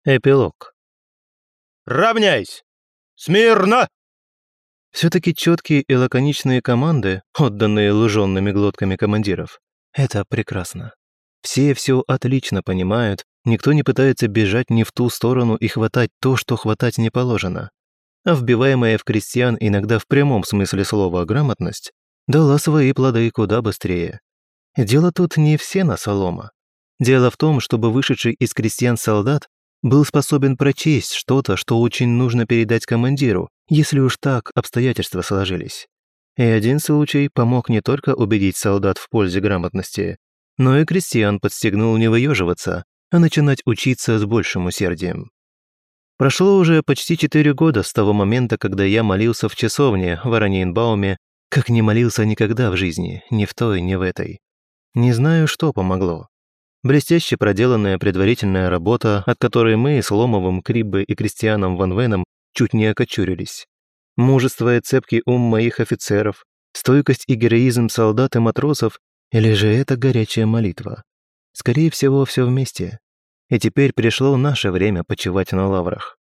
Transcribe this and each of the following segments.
Эпилог. «Равняйсь! Смирно!» Все-таки четкие и лаконичные команды, отданные луженными глотками командиров, это прекрасно. Все отлично понимают, никто не пытается бежать не в ту сторону и хватать то, что хватать не положено. А вбиваемая в крестьян иногда в прямом смысле слова грамотность дала свои плоды куда быстрее. Дело тут не в сено солома. Дело в том, чтобы вышедший из крестьян солдат был способен прочесть что-то, что очень нужно передать командиру, если уж так обстоятельства сложились. И один случай помог не только убедить солдат в пользе грамотности, но и крестьян подстегнул не выеживаться, а начинать учиться с большим усердием. Прошло уже почти 4 года с того момента, когда я молился в часовне в Ораниенбауме, как не молился никогда в жизни, ни в той, ни в этой. Не знаю, что помогло. Блестяще проделанная предварительная работа, от которой мы с Ломовым, Криббе и Кристианом Ван Веном чуть не окочурились. Мужество и цепкий ум моих офицеров, стойкость и героизм солдат и матросов, или же это горячая молитва? Скорее всего, все вместе. И теперь пришло наше время почивать на лаврах.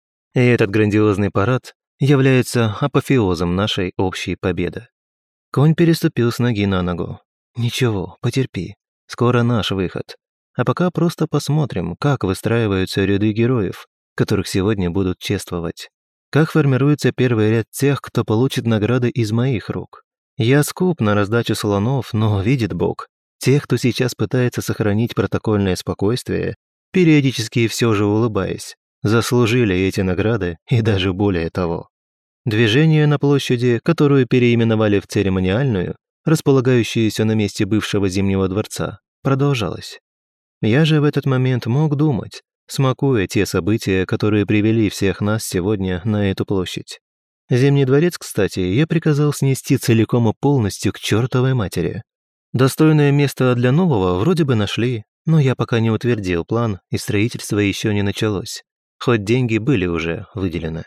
И этот грандиозный парад является апофеозом нашей общей победы. Конь переступил с ноги на ногу. Ничего, потерпи. Скоро наш выход. А пока просто посмотрим, как выстраиваются ряды героев, которых сегодня будут чествовать. Как формируется первый ряд тех, кто получит награды из моих рук. Я скуп на раздачу слонов, но видит Бог. Тех, кто сейчас пытается сохранить протокольное спокойствие, периодически все же улыбаясь, заслужили эти награды и даже более того. Движение на площади, которую переименовали в церемониальную, располагающаяся на месте бывшего Зимнего дворца, продолжалась. Я же в этот момент мог думать, смакуя те события, которые привели всех нас сегодня на эту площадь. Зимний дворец, кстати, я приказал снести целиком и полностью к чертовой матери. Достойное место для нового вроде бы нашли, но я пока не утвердил план, и строительство еще не началось, хоть деньги были уже выделены.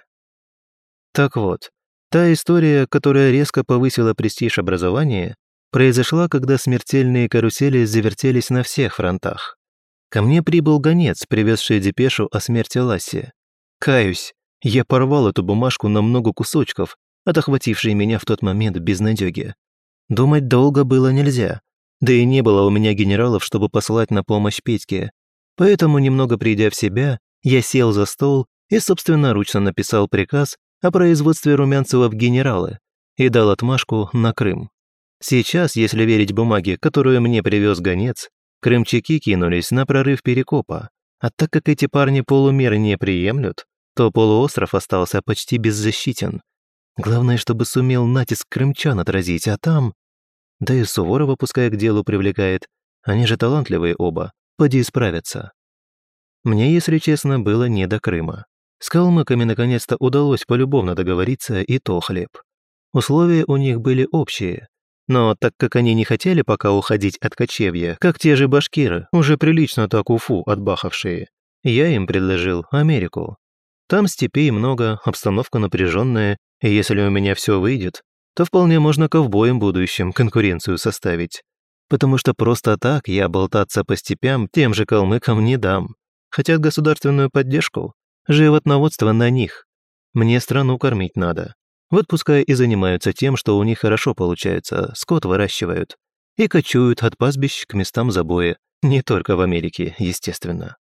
Так вот, та история, которая резко повысила престиж образования, произошла, когда смертельные карусели завертелись на всех фронтах. Ко мне прибыл гонец, привезший депешу о смерти Ласси. Каюсь, я порвал эту бумажку на много кусочков, от охватившей меня в тот момент безнадёги. Думать долго было нельзя, да и не было у меня генералов, чтобы послать на помощь Петьке. Поэтому, немного придя в себя, я сел за стол и собственноручно написал приказ о производстве Румянцева в генералы и дал отмашку на Крым. Сейчас, если верить бумаге, которую мне привез гонец, крымчаки кинулись на прорыв Перекопа, а так как эти парни полумер не приемлют, то полуостров остался почти беззащитен. Главное, чтобы сумел натиск крымчан отразить, а там... Да и Суворова пускай к делу привлекает, они же талантливые оба, поди справятся. Мне, если честно, было не до Крыма. С калмыками наконец-то удалось полюбовно договориться, и то хлеб. Условия у них были общие, но так как они не хотели пока уходить от кочевья, как те же башкиры, уже прилично так Уфу отбахавшие, я им предложил Америку. Там степей много, обстановка напряженная, и если у меня все выйдет, то вполне можно ковбоям будущим конкуренцию составить. Потому что просто так я болтаться по степям тем же калмыкам не дам. Хотят государственную поддержку, животноводство на них. Мне страну кормить надо. Вот пускай и занимаются тем, что у них хорошо получается, скот выращивают. И кочуют от пастбищ к местам забоя, не только в Америке, естественно.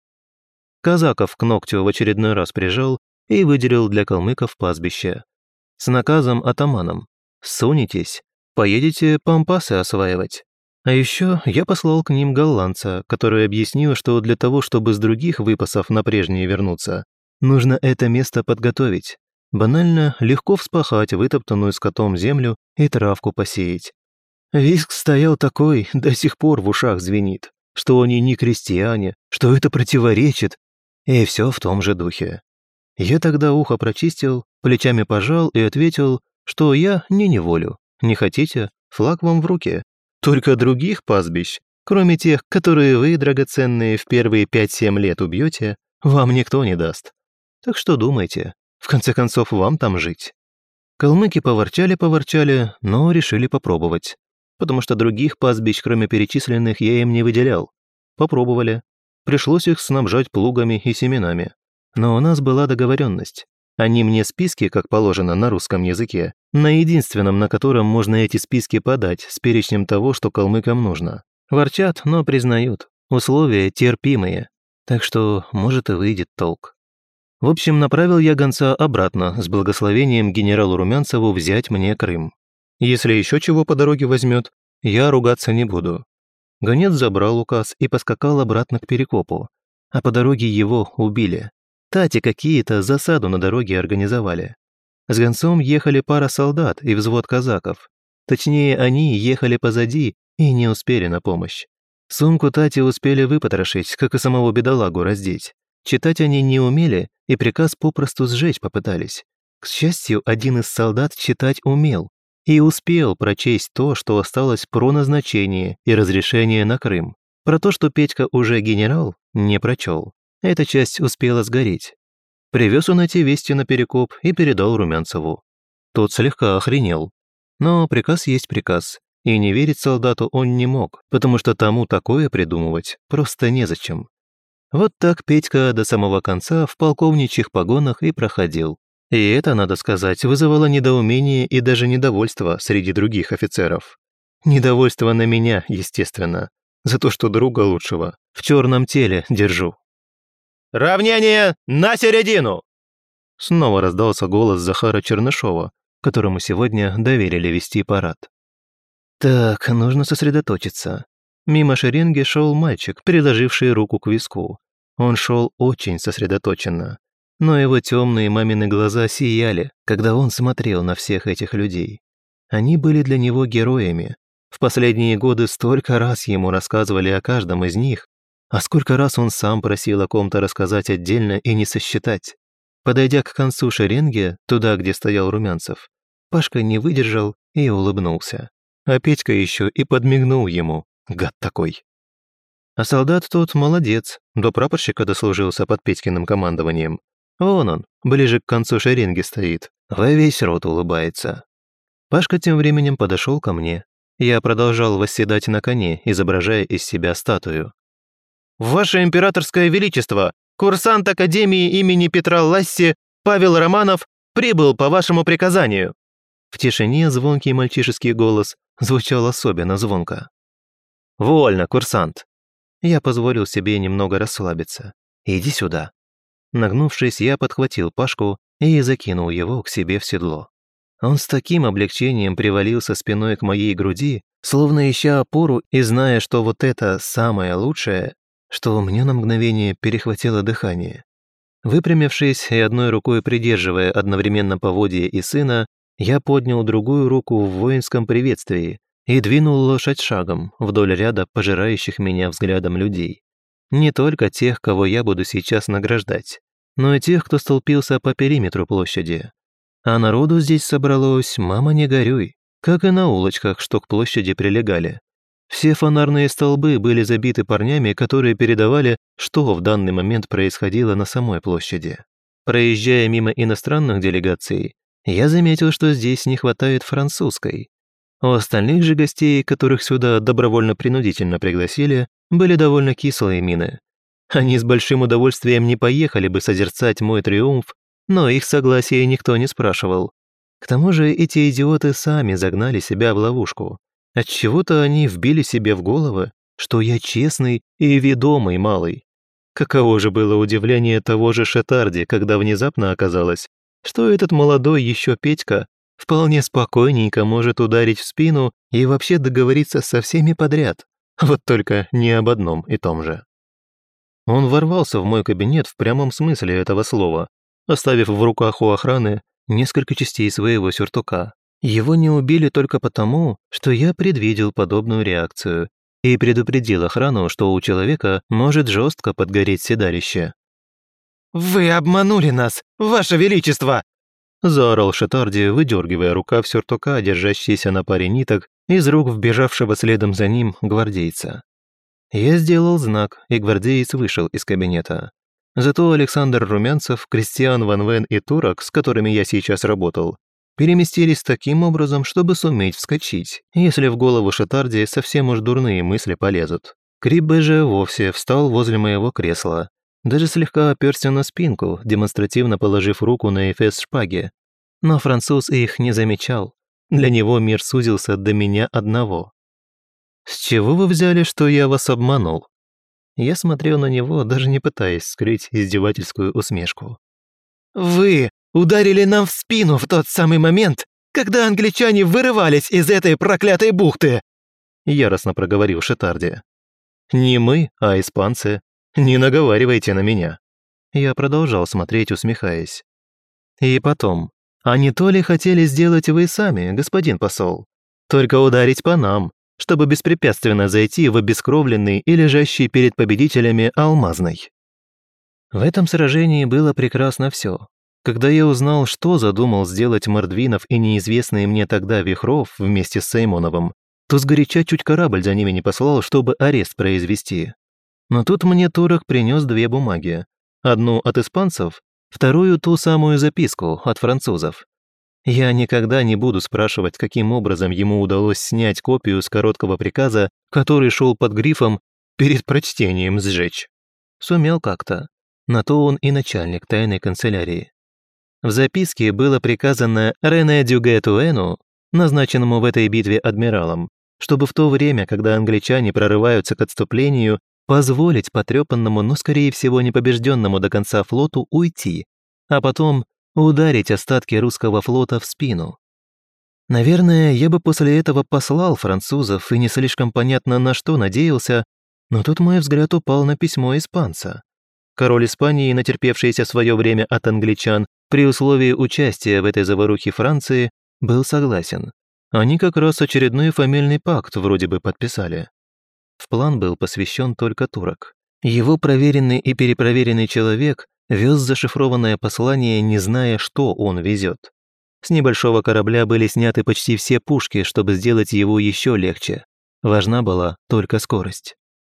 Казаков к ногтю в очередной раз прижал и выделил для калмыков пастбище. С наказом атаманом: сунетесь, поедете пампасы осваивать. А еще я послал к ним голландца, который объяснил, что для того, чтобы с других выпасов на прежние вернуться, нужно это место подготовить. Банально легко вспахать вытоптанную скотом землю и травку посеять. Визг стоял такой, до сих пор в ушах звенит, что они не крестьяне, что это противоречит, и все в том же духе. Я тогда ухо прочистил, плечами пожал и ответил, что я не неволю. Не хотите, флаг вам в руки. Только других пастбищ, кроме тех, которые вы, драгоценные, в первые 5-7 лет убьете, вам никто не даст. Так что думайте, в конце концов, вам там жить. Калмыки поворчали, но решили попробовать, потому что других пастбищ, кроме перечисленных, я им не выделял. Попробовали. Пришлось их снабжать плугами и семенами. Но у нас была договоренность. Они мне списки, как положено на русском языке, на единственном, на котором можно эти списки подать, с перечнем того, что калмыкам нужно. Ворчат, но признают. Условия терпимые. Так что, может, и выйдет толк. В общем, направил я гонца обратно с благословением генералу Румянцеву взять мне Крым. Если еще чего по дороге возьмет, я ругаться не буду. Гонец забрал указ и поскакал обратно к Перекопу. А по дороге его убили. Тати какие-то засаду на дороге организовали. С гонцом ехали пара солдат и взвод казаков. Точнее, они ехали позади и не успели на помощь. Сумку Тати успели выпотрошить, как и самого бедолагу раздеть. Читать они не умели и приказ попросту сжечь попытались. К счастью, один из солдат читать умел и успел прочесть то, что осталось про назначение и разрешение на Крым. Про то, что Петька уже генерал, не прочел. Эта часть успела сгореть. Привез он эти вести на Перекоп и передал Румянцеву. Тот слегка охренел. Но приказ есть приказ, и не верить солдату он не мог, потому что тому такое придумывать просто незачем. Вот так Петька до самого конца в полковничьих погонах и проходил. И это, надо сказать, вызывало недоумение и даже недовольство среди других офицеров. Недовольство на меня, естественно, за то, что друга лучшего в черном теле держу. «Равнение на середину!» Снова раздался голос Захара Чернышова, которому сегодня доверили вести парад. Так, нужно сосредоточиться. Мимо шеренги шел мальчик, приложивший руку к виску. Он шел очень сосредоточенно, но его темные мамины глаза сияли, когда он смотрел на всех этих людей. Они были для него героями. В последние годы столько раз ему рассказывали о каждом из них, а сколько раз он сам просил о ком-то рассказать отдельно и не сосчитать. Подойдя к концу шеренги, туда, где стоял Румянцев, Пашка не выдержал и улыбнулся. А Петька еще и подмигнул ему, гад такой. А солдат тот молодец, до прапорщика дослужился под Петькиным командованием. Вон он, ближе к концу шеренги стоит, во весь рот улыбается. Пашка тем временем подошел ко мне. Я продолжал восседать на коне, изображая из себя статую. «Ваше императорское величество, курсант Академии имени Петра Ласси Павел Романов прибыл по вашему приказанию». В тишине звонкий мальчишеский голос звучал особенно звонко. «Вольно, курсант». Я позволил себе немного расслабиться. «Иди сюда». Нагнувшись, я подхватил Пашку и закинул его к себе в седло. Он с таким облегчением привалился спиной к моей груди, словно ища опору и зная, что вот это самое лучшее, что у меня на мгновение перехватило дыхание. Выпрямившись и одной рукой придерживая одновременно поводья и сына, я поднял другую руку в воинском приветствии и двинул лошадь шагом вдоль ряда пожирающих меня взглядом людей. Не только тех, кого я буду сейчас награждать, но и тех, кто столпился по периметру площади. А народу здесь собралось, мама не горюй, как и на улочках, что к площади прилегали. Все фонарные столбы были забиты парнями, которые передавали, что в данный момент происходило на самой площади. Проезжая мимо иностранных делегаций, я заметил, что здесь не хватает французской. У остальных же гостей, которых сюда добровольно-принудительно пригласили, были довольно кислые мины. Они с большим удовольствием не поехали бы созерцать мой триумф, но их согласия никто не спрашивал. К тому же эти идиоты сами загнали себя в ловушку. Отчего-то они вбили себе в головы, что я честный и ведомый малый. Каково же было удивление того же Шетарди, когда внезапно оказалось, что этот молодой еще Петька вполне спокойненько может ударить в спину и вообще договориться со всеми подряд, вот только не об одном и том же. Он ворвался в мой кабинет в прямом смысле этого слова, оставив в руках у охраны несколько частей своего сюртука. Его не убили только потому, что я предвидел подобную реакцию и предупредил охрану, что у человека может жестко подгореть седалище. «Вы обманули нас, ваше величество!» заорал Шетарди, выдергивая рукав сюртука, держащийся на паре ниток, из рук вбежавшего следом за ним гвардейца. Я сделал знак, и гвардеец вышел из кабинета. Зато Александр Румянцев, Кристиан Ван Вен и Турок, с которыми я сейчас работал, переместились таким образом, чтобы суметь вскочить, если в голову Шетарди совсем уж дурные мысли полезут. Криббе же вовсе встал возле моего кресла, Даже слегка оперся на спинку, демонстративно положив руку на эфес шпаги. Но француз их не замечал. Для него мир сузился до меня одного. «С чего вы взяли, что я вас обманул?» Я смотрел на него, даже не пытаясь скрыть издевательскую усмешку. «Вы ударили нам в спину в тот самый момент, когда англичане вырывались из этой проклятой бухты!» Яростно проговорил Шетарди. «Не мы, а испанцы. Не наговаривайте на меня». Я продолжал смотреть, усмехаясь. «И потом, а не то ли хотели сделать вы сами, господин посол? Только ударить по нам, чтобы беспрепятственно зайти в обескровленный и лежащий перед победителями Алмазный». В этом сражении было прекрасно все. Когда я узнал, что задумал сделать Мордвинов и неизвестный мне тогда Вихров вместе с Саймоновым, то сгоряча чуть корабль за ними не послал, чтобы арест произвести. Но тут мне турок принес 2 бумаги. Одну от испанцев, вторую ту самую записку от французов. Я никогда не буду спрашивать, каким образом ему удалось снять копию с короткого приказа, который шел под грифом «перед прочтением сжечь». Сумел как-то. На то он и начальник тайной канцелярии. В записке было приказано Рене Дюге-Туэну, назначенному в этой битве адмиралом, чтобы в то время, когда англичане прорываются к отступлению, позволить потрепанному, но, скорее всего, непобежденному до конца флоту уйти, а потом ударить остатки русского флота в спину. Наверное, я бы после этого послал французов и не слишком понятно на что надеялся, но тут мой взгляд упал на письмо испанца. Король Испании, натерпевшийся свое время от англичан, при условии участия в этой заварухе Франции, был согласен. Они как раз очередной фамильный пакт вроде бы подписали. В план был посвящен только турок. Его проверенный и перепроверенный человек вез зашифрованное послание, не зная, что он везет. С небольшого корабля были сняты почти все пушки, чтобы сделать его еще легче. Важна была только скорость.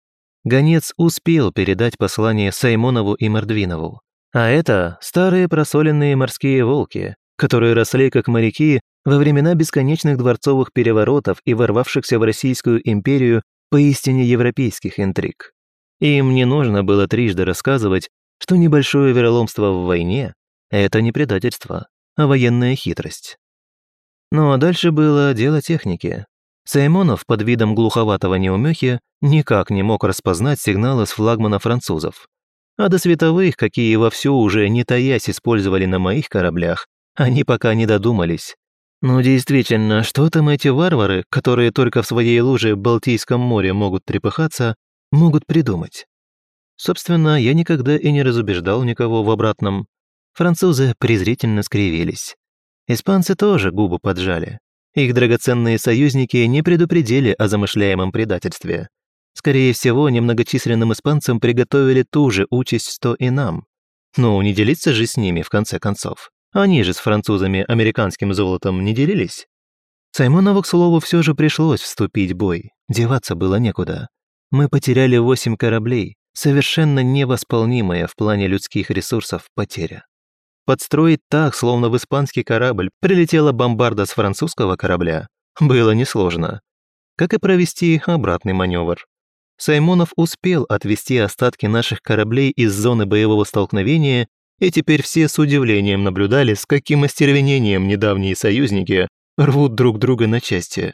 Гонец успел передать послание Саймонову и Мордвинову. А это старые просоленные морские волки, которые росли как моряки во времена бесконечных дворцовых переворотов и ворвавшихся в Российскую империю поистине европейских интриг. Им не нужно было трижды рассказывать, что небольшое вероломство в войне – это не предательство, а военная хитрость. Ну а дальше было дело техники. Саймонов под видом глуховатого неумехи никак не мог распознать сигналы с флагмана французов. А до световых, какие вовсю уже не таясь использовали на моих кораблях, они пока не додумались. Ну действительно, что там эти варвары, которые только в своей луже в Балтийском море могут трепыхаться, могут придумать? Собственно, я никогда и не разубеждал никого в обратном. Французы презрительно скривились. Испанцы тоже губы поджали. Их драгоценные союзники не предупредили о замышляемом предательстве. Скорее всего, немногочисленным испанцам приготовили ту же участь, что и нам. Ну, не делиться же с ними, в конце концов. Они же с французами американским золотом не делились. Саймонову, к слову, все же пришлось вступить в бой. Деваться было некуда. Мы потеряли 8 кораблей, совершенно невосполнимая в плане людских ресурсов потеря. Подстроить так, словно в испанский корабль прилетела бомбарда с французского корабля, было несложно. Как и провести обратный маневр. Саймонов успел отвести остатки наших кораблей из зоны боевого столкновения, и теперь все с удивлением наблюдали, с каким остервенением недавние союзники рвут друг друга на части.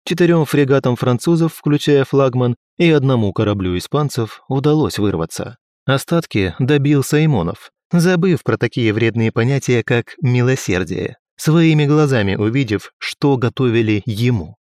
4 фрегатам французов, включая флагман, и 1 кораблю испанцев удалось вырваться. Остатки добил Саймонов, забыв про такие вредные понятия, как «милосердие», своими глазами увидев, что готовили ему.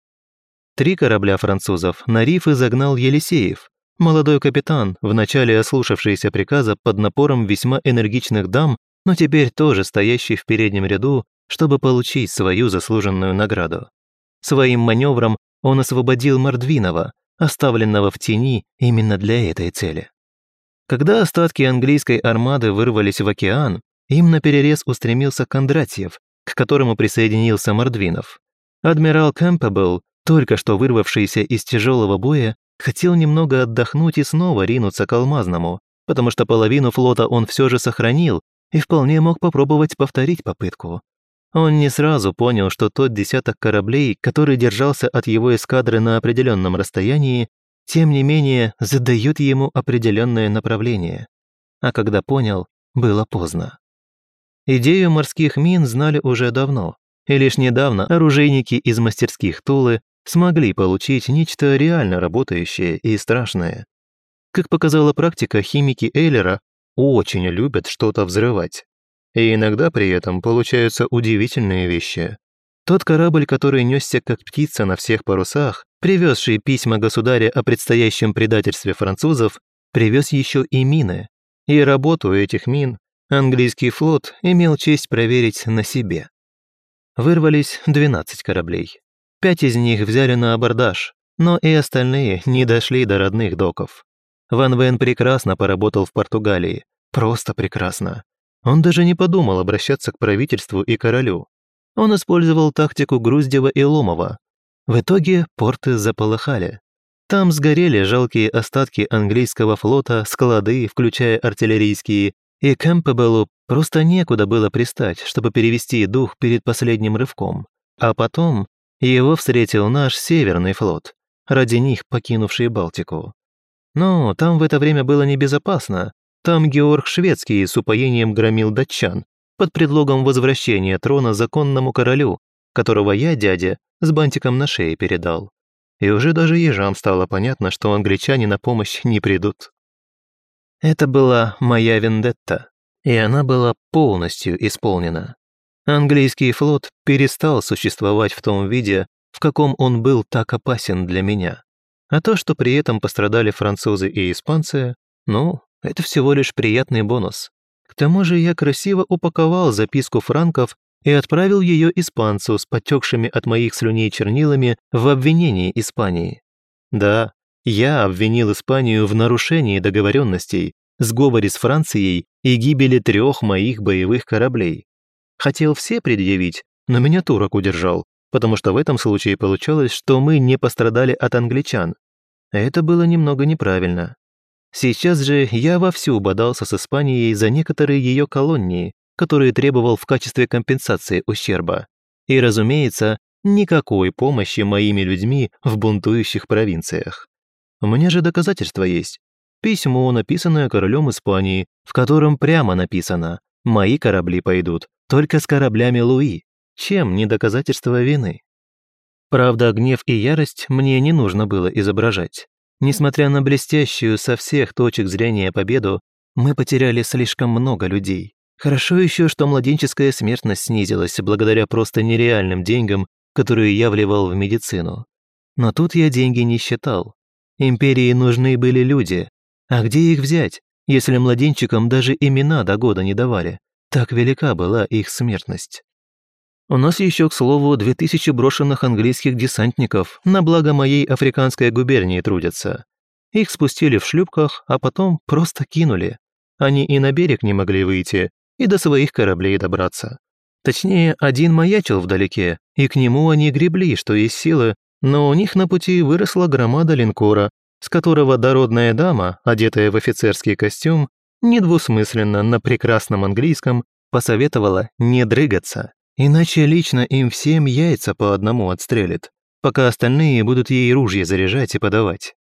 3 корабля французов на рифы загнал Елисеев, молодой капитан, вначале ослушавшийся приказа под напором весьма энергичных дам, но теперь тоже стоящий в переднем ряду, чтобы получить свою заслуженную награду. Своим маневром он освободил Мордвинова, оставленного в тени именно для этой цели. Когда остатки английской армады вырвались в океан, им наперерез устремился Кондратьев, к которому присоединился Мордвинов. Адмирал Кэмпбелл, только что вырвавшийся из тяжелого боя, хотел немного отдохнуть и снова ринуться к Алмазному, потому что половину флота он все же сохранил и вполне мог попробовать повторить попытку. Он не сразу понял, что тот десяток кораблей, который держался от его эскадры на определенном расстоянии, тем не менее задает ему определенное направление. а когда понял, было поздно. Идею морских мин знали уже давно, и лишь недавно оружейники из мастерских Тулы смогли получить нечто реально работающее и страшное. Как показала практика, химики Эйлера очень любят что-то взрывать. И иногда при этом получаются удивительные вещи. Тот корабль, который несся как птица на всех парусах, привезший письма государя о предстоящем предательстве французов, привез еще и мины. И работу этих мин английский флот имел честь проверить на себе. Вырвались 12 кораблей. 5 из них взяли на абордаж, но и остальные не дошли до родных доков. Ван Вен прекрасно поработал в Португалии, просто прекрасно. Он даже не подумал обращаться к правительству и королю. Он использовал тактику Груздева и Ломова. В итоге порты заполыхали. Там сгорели жалкие остатки английского флота, склады, включая артиллерийские, и Кэмпбеллу просто некуда было пристать, чтобы перевести дух перед последним рывком. А потом его встретил наш Северный флот, ради них покинувший Балтику. Но там в это время было небезопасно. Там Георг Шведский с упоением громил датчан под предлогом возвращения трона законному королю, которого я, дядя, с бантиком на шее передал. И уже даже ежам стало понятно, что англичане на помощь не придут. Это была моя вендетта, и она была полностью исполнена. Английский флот перестал существовать в том виде, в каком он был так опасен для меня. А то, что при этом пострадали французы и испанцы, ну, это всего лишь приятный бонус. К тому же я красиво упаковал записку франков и отправил ее испанцу с потекшими от моих слюней чернилами в обвинении Испании. Да, я обвинил Испанию в нарушении договоренностей, сговоре с Францией и гибели 3 моих боевых кораблей. Хотел все предъявить, но меня турок удержал, потому что в этом случае получалось, что мы не пострадали от англичан. Это было немного неправильно. Сейчас же я вовсю бодался с Испанией за некоторые ее колонии, которые требовал в качестве компенсации ущерба. И, разумеется, никакой помощи моими людьми в бунтующих провинциях. У меня же доказательства есть. Письмо, написанное королем Испании, в котором прямо написано: «Мои корабли пойдут только с кораблями Луи», чем не доказательство вины. Правда, гнев и ярость мне не нужно было изображать. Несмотря на блестящую со всех точек зрения победу, мы потеряли слишком много людей. Хорошо еще, что младенческая смертность снизилась благодаря просто нереальным деньгам, которые я вливал в медицину. Но тут я деньги не считал. Империи нужны были люди. А где их взять, если младенчикам даже имена до года не давали? Так велика была их смертность. У нас еще, к слову, 2000 брошенных английских десантников на благо моей африканской губернии трудятся. Их спустили в шлюпках, а потом просто кинули. Они и на берег не могли выйти, и до своих кораблей добраться. Точнее, один маячил вдалеке, и к нему они гребли, что есть силы, но у них на пути выросла громада линкора, с которого дородная дама, одетая в офицерский костюм, недвусмысленно на прекрасном английском посоветовала не дрыгаться. Иначе лично им всем яйца по одному отстрелит, пока остальные будут ей ружья заряжать и подавать.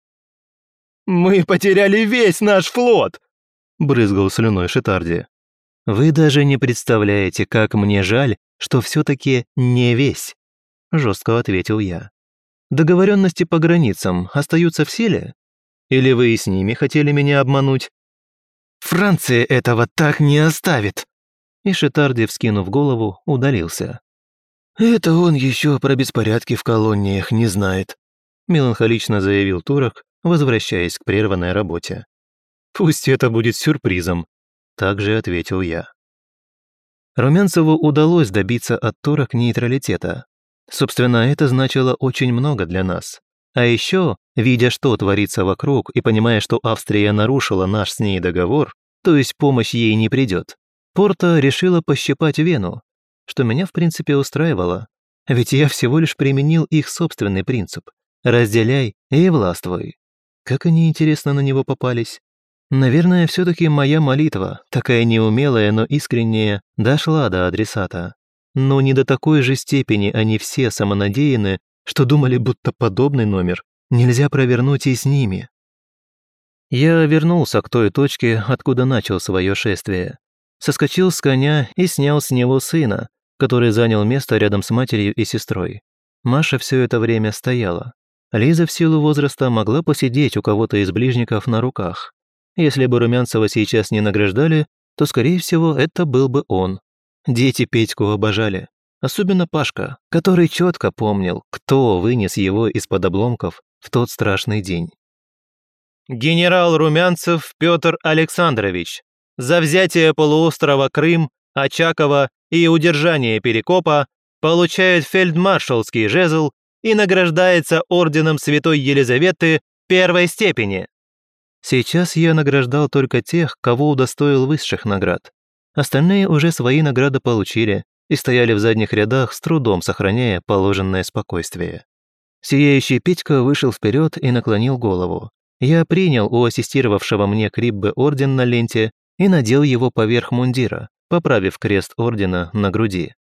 «Мы потеряли весь наш флот!» – брызгал слюной Шитарди. «Вы даже не представляете, как мне жаль, что все-таки не весь», – жестко ответил я. «Договоренности по границам остаются в силе? Или вы и с ними хотели меня обмануть?» «Франция этого так не оставит!» И Шитарди, вскинув голову, удалился. «Это он еще про беспорядки в колониях не знает», меланхолично заявил турок, возвращаясь к прерванной работе. «Пусть это будет сюрпризом», также ответил я. Румянцеву удалось добиться от турок нейтралитета. Собственно, это значило очень много для нас. А еще, видя, что творится вокруг, и понимая, что Австрия нарушила наш с ней договор, то есть помощь ей не придет, Порта решила пощипать Вену, что меня в принципе устраивало, ведь я всего лишь применил их собственный принцип «разделяй и властвуй». Как они, интересно, на него попались? Наверное, все-таки моя молитва, такая неумелая, но искренняя, дошла до адресата. Но не до такой же степени они все самонадеяны, что думали, будто подобный номер нельзя провернуть и с ними. Я вернулся к той точке, откуда начал свое шествие. Соскочил с коня и снял с него сына, который занял место рядом с матерью и сестрой. Маша все это время стояла. Лиза в силу возраста могла посидеть у кого-то из ближников на руках. Если бы Румянцева сейчас не награждали, то, скорее всего, это был бы он. Дети Петьку обожали. Особенно Пашка, который четко помнил, кто вынес его из-под обломков в тот страшный день. Генерал Румянцев Петр Александрович за взятие полуострова Крым, Очакова и удержание Перекопа получает фельдмаршалский жезл и награждается орденом Святой Елизаветы первой степени. Сейчас я награждал только тех, кого удостоил высших наград. Остальные уже свои награды получили и стояли в задних рядах, с трудом сохраняя положенное спокойствие. Сияющий Петька вышел вперед и наклонил голову. Я принял у ассистировавшего мне Криббе орден на ленте и надел его поверх мундира, поправив крест ордена на груди.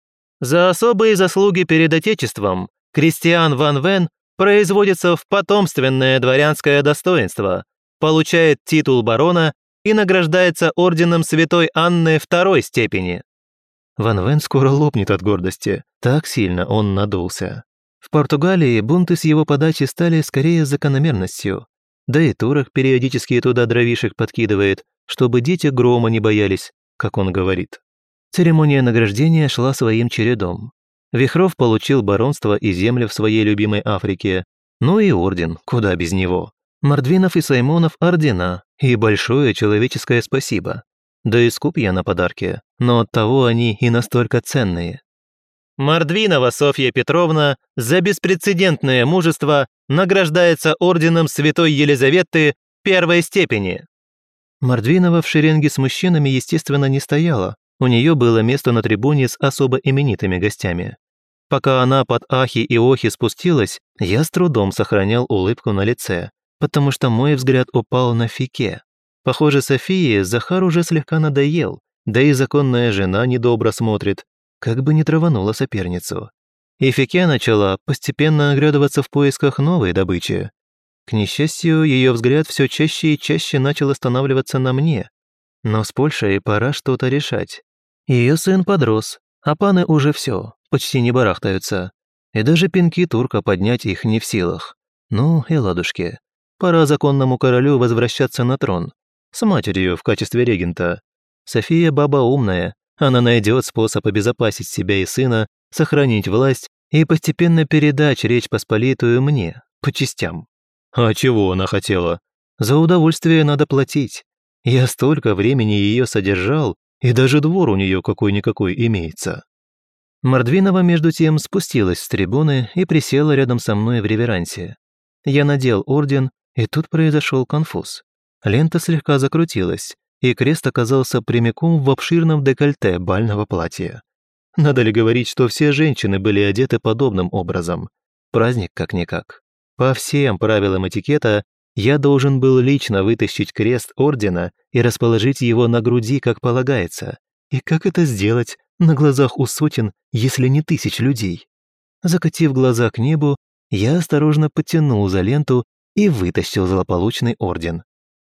За особые заслуги перед Отечеством Кристиан ван Вен производится в потомственное дворянское достоинство, получает титул барона и награждается орденом Святой Анны второй степени. Ван Вен скоро лопнет от гордости, так сильно он надулся. В Португалии бунты с его подачи стали скорее закономерностью. Да и турок периодически туда дровишек подкидывает, чтобы дети грома не боялись, как он говорит. Церемония награждения шла своим чередом. Вихров получил баронство и земли в своей любимой Африке, ну и орден, куда без него. Мордвинов и Саймонов ордена, и большое человеческое спасибо. Да и скуп я на подарки, но оттого они и настолько ценные. Мордвинова Софья Петровна за беспрецедентное мужество награждается орденом Святой Елизаветы первой степени. Мордвинова в шеренге с мужчинами, естественно, не стояла. У нее было место на трибуне с особо именитыми гостями. Пока она под ахи и охи спустилась, я с трудом сохранял улыбку на лице, потому что мой взгляд упал на Фике. Похоже, Софии Захар уже слегка надоел, да и законная жена недобро смотрит, как бы не траванула соперницу. И Фике начала постепенно оглядываться в поисках новой добычи. К несчастью, ее взгляд все чаще и чаще начал останавливаться на мне. Но с Польшей пора что-то решать. Ее сын подрос, а паны уже все, почти не барахтаются. И даже пинки турка поднять их не в силах. Ну и ладушки. Пора законному королю возвращаться на трон. С матерью в качестве регента. София баба умная, она найдет способ обезопасить себя и сына, сохранить власть и постепенно передать Речь Посполитую мне, по частям. А чего она хотела? За удовольствие надо платить. Я столько времени ее содержал, и даже двор у нее какой-никакой имеется. Мордвинова, между тем, спустилась с трибуны и присела рядом со мной в реверансе. Я надел орден, и тут произошел конфуз. Лента слегка закрутилась, и крест оказался прямиком в обширном декольте бального платья. Надо ли говорить, что все женщины были одеты подобным образом? Праздник как-никак. По всем правилам этикета я должен был лично вытащить крест ордена и расположить его на груди, как полагается. И как это сделать на глазах у сотен, если не тысяч людей? Закатив глаза к небу, я осторожно потянул за ленту и вытащил злополучный орден.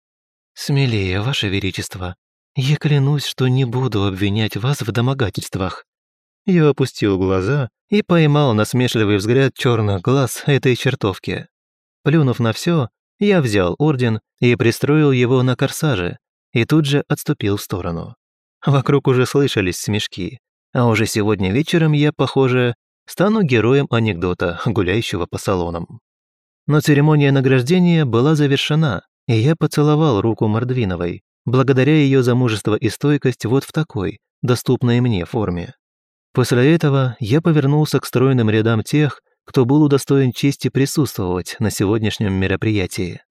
«Смелее, Ваше Величество. Я клянусь, что не буду обвинять вас в домогательствах». Я опустил глаза и поймал насмешливый взгляд черных глаз этой чертовки. Плюнув на все, я взял орден и пристроил его на корсаже, и тут же отступил в сторону. Вокруг уже слышались смешки, а уже сегодня вечером я, похоже, стану героем анекдота, гуляющего по салонам. Но церемония награждения была завершена, и я поцеловал руку Мордвиновой, благодаря ее за мужество и стойкость вот в такой, доступной мне форме. После этого я повернулся к стройным рядам тех, кто был удостоен чести присутствовать на сегодняшнем мероприятии.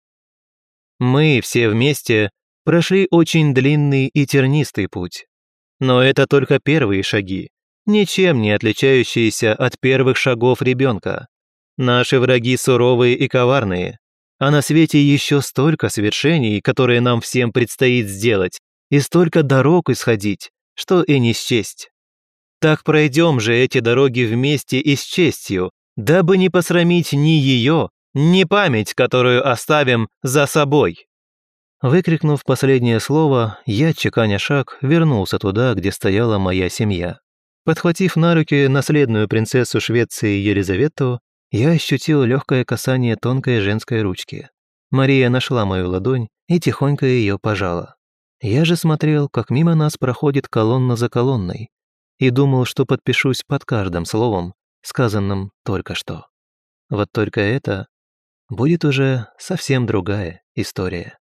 Мы все вместе прошли очень длинный и тернистый путь. Но это только первые шаги, ничем не отличающиеся от первых шагов ребенка. Наши враги суровые и коварные, а на свете еще столько свершений, которые нам всем предстоит сделать, и столько дорог исходить, что и не счесть. Так пройдем же эти дороги вместе и с честью, дабы не посрамить ни ее, ни память, которую оставим за собой. Выкрикнув последнее слово, я, чеканя шаг, вернулся туда, где стояла моя семья. Подхватив на руки наследную принцессу Швеции Елизавету, я ощутил легкое касание тонкой женской ручки. Мария нашла мою ладонь и тихонько ее пожала. Я же смотрел, как мимо нас проходит колонна за колонной, и думал, что подпишусь под каждым словом, сказанным только что. Вот только это будет уже совсем другая история.